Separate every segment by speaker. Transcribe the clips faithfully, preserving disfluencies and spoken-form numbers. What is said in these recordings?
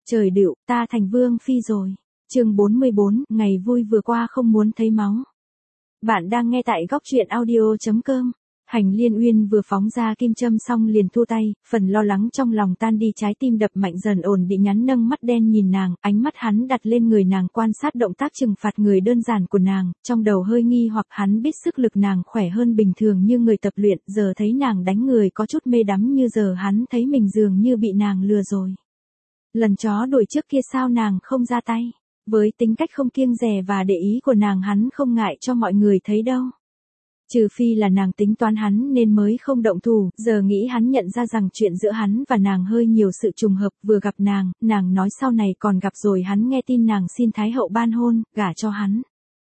Speaker 1: Trời đựu, ta thành vương phi rồi. Chương bốn mươi bốn, ngày vui vừa qua không muốn thấy máu. Bạn đang nghe tại góc truyện audio chấm com. Hành Liên Uyên vừa phóng ra kim châm xong liền thu tay, phần lo lắng trong lòng tan đi, trái tim đập mạnh dần ổn định, nhắn nâng mắt đen nhìn nàng, ánh mắt hắn đặt lên người nàng, quan sát động tác trừng phạt người đơn giản của nàng, trong đầu hơi nghi hoặc. Hắn biết sức lực nàng khỏe hơn bình thường như người tập luyện, giờ thấy nàng đánh người có chút mê đắm, như giờ hắn thấy mình dường như bị nàng lừa rồi. Lần chó đuổi trước kia sao nàng không ra tay? Với tính cách không kiêng dè và để ý của nàng, hắn không ngại cho mọi người thấy đâu. Trừ phi là nàng tính toán hắn nên mới không động thủ, giờ nghĩ hắn nhận ra rằng chuyện giữa hắn và nàng hơi nhiều sự trùng hợp, vừa gặp nàng, nàng nói sau này còn gặp rồi, hắn nghe tin nàng xin Thái hậu ban hôn, gả cho hắn.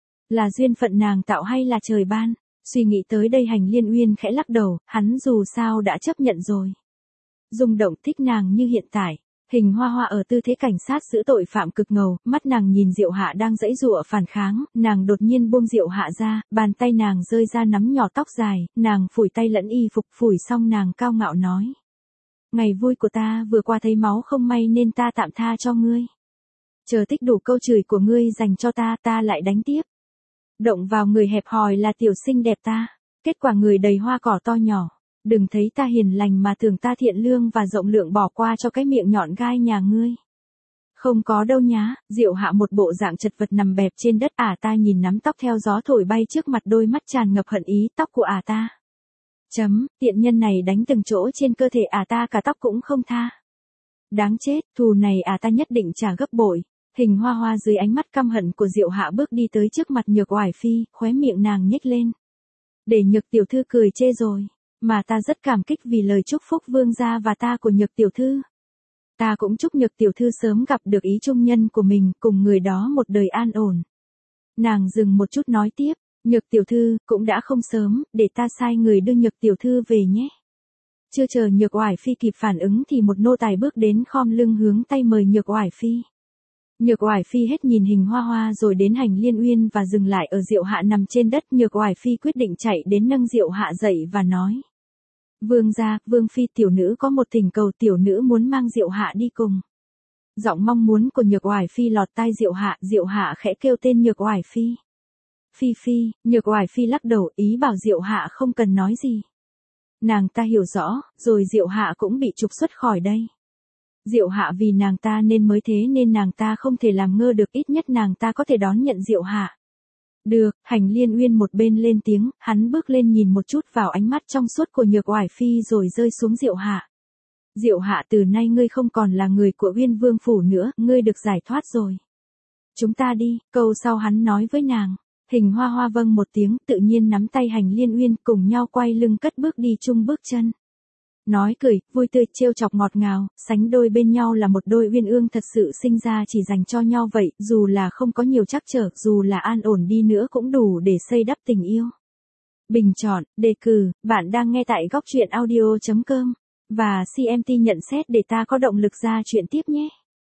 Speaker 1: Là duyên phận nàng tạo hay là trời ban? Suy nghĩ tới đây Hành Liên Uyên khẽ lắc đầu, hắn dù sao đã chấp nhận rồi. Rung động thích nàng như hiện tại. Hình Hoa Hoa ở tư thế cảnh sát giữ tội phạm cực ngầu, mắt nàng nhìn Diệu Hạ đang giãy giụa phản kháng, nàng đột nhiên buông Diệu Hạ ra, bàn tay nàng rơi ra nắm nhỏ tóc dài, nàng phủi tay lẫn y phục, phủi xong nàng cao ngạo nói. Ngày vui của ta vừa qua thấy máu không may nên ta tạm tha cho ngươi. Chờ tích đủ câu chửi của ngươi dành cho ta, ta lại đánh tiếp. Động vào người hẹp hòi là tiểu sinh đẹp ta, kết quả người đầy hoa cỏ to nhỏ. Đừng thấy ta hiền lành mà tưởng ta thiện lương và rộng lượng bỏ qua cho cái miệng nhọn gai nhà ngươi. Không có đâu nhá. Diệu Hạ một bộ dạng chật vật nằm bẹp trên đất. Ả ta nhìn nắm tóc theo gió thổi bay trước mặt, đôi mắt tràn ngập hận ý. Tóc của ả ta. Chấm, tiện nhân này đánh từng chỗ trên cơ thể ả ta cả tóc cũng không tha. Đáng chết, thù này ả ta nhất định trả gấp bội. Hình Hoa Hoa dưới ánh mắt căm hận của Diệu Hạ bước đi tới trước mặt Nhược Oải Phi, khóe miệng nàng nhếch lên. Để Nhược tiểu thư cười chê rồi. Mà ta rất cảm kích vì lời chúc phúc vương gia và ta của Nhược tiểu thư. Ta cũng chúc Nhược tiểu thư sớm gặp được ý trung nhân của mình, cùng người đó một đời an ổn. Nàng dừng một chút nói tiếp, Nhược tiểu thư, cũng đã không sớm, để ta sai người đưa Nhược tiểu thư về nhé. Chưa chờ Nhược Oải Phi kịp phản ứng thì một nô tài bước đến khom lưng hướng tay mời Nhược Oải Phi. Nhược Oải Phi hết nhìn Hình Hoa Hoa rồi đến Hành Liên Uyên và dừng lại ở Diệu Hạ nằm trên đất. Nhược Oải Phi quyết định chạy đến nâng Diệu Hạ dậy và nói. Vương gia, vương phi, tiểu nữ có một thỉnh cầu, tiểu nữ muốn mang Diệu Hạ đi cùng. Giọng mong muốn của Nhược Oải Phi lọt tai Diệu Hạ, Diệu Hạ khẽ kêu tên Nhược Oải Phi. Phi Phi, Nhược Oải Phi lắc đầu, ý bảo Diệu Hạ không cần nói gì. Nàng ta hiểu rõ, rồi Diệu Hạ cũng bị trục xuất khỏi đây. Diệu Hạ vì nàng ta nên mới thế nên nàng ta không thể làm ngơ được, ít nhất nàng ta có thể đón nhận Diệu Hạ. Được, Hành Liên Uyên một bên lên tiếng, hắn bước lên nhìn một chút vào ánh mắt trong suốt của Nhược Oải Phi rồi rơi xuống Diệu Hạ. Diệu Hạ, từ nay ngươi không còn là người của Uyên Vương phủ nữa, ngươi được giải thoát rồi. Chúng ta đi, câu sau hắn nói với nàng. Hình Hoa Hoa vâng một tiếng, tự nhiên nắm tay Hành Liên Uyên, cùng nhau quay lưng cất bước đi chung bước chân. Nói cười, vui tươi, trêu chọc ngọt ngào, sánh đôi bên nhau là một đôi uyên ương thật sự sinh ra chỉ dành cho nhau vậy, dù là không có nhiều trắc trở, dù là an ổn đi nữa cũng đủ để xây đắp tình yêu. Bình chọn, đề cử, bạn đang nghe tại góc truyện audio chấm com, và xê em tê nhận xét để ta có động lực ra chuyện tiếp nhé.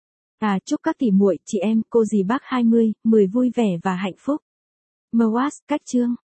Speaker 1: À, chúc các tỷ muội, chị em, cô dì bác hai mươi, mười vui vẻ và hạnh phúc. Mwas, cách chương.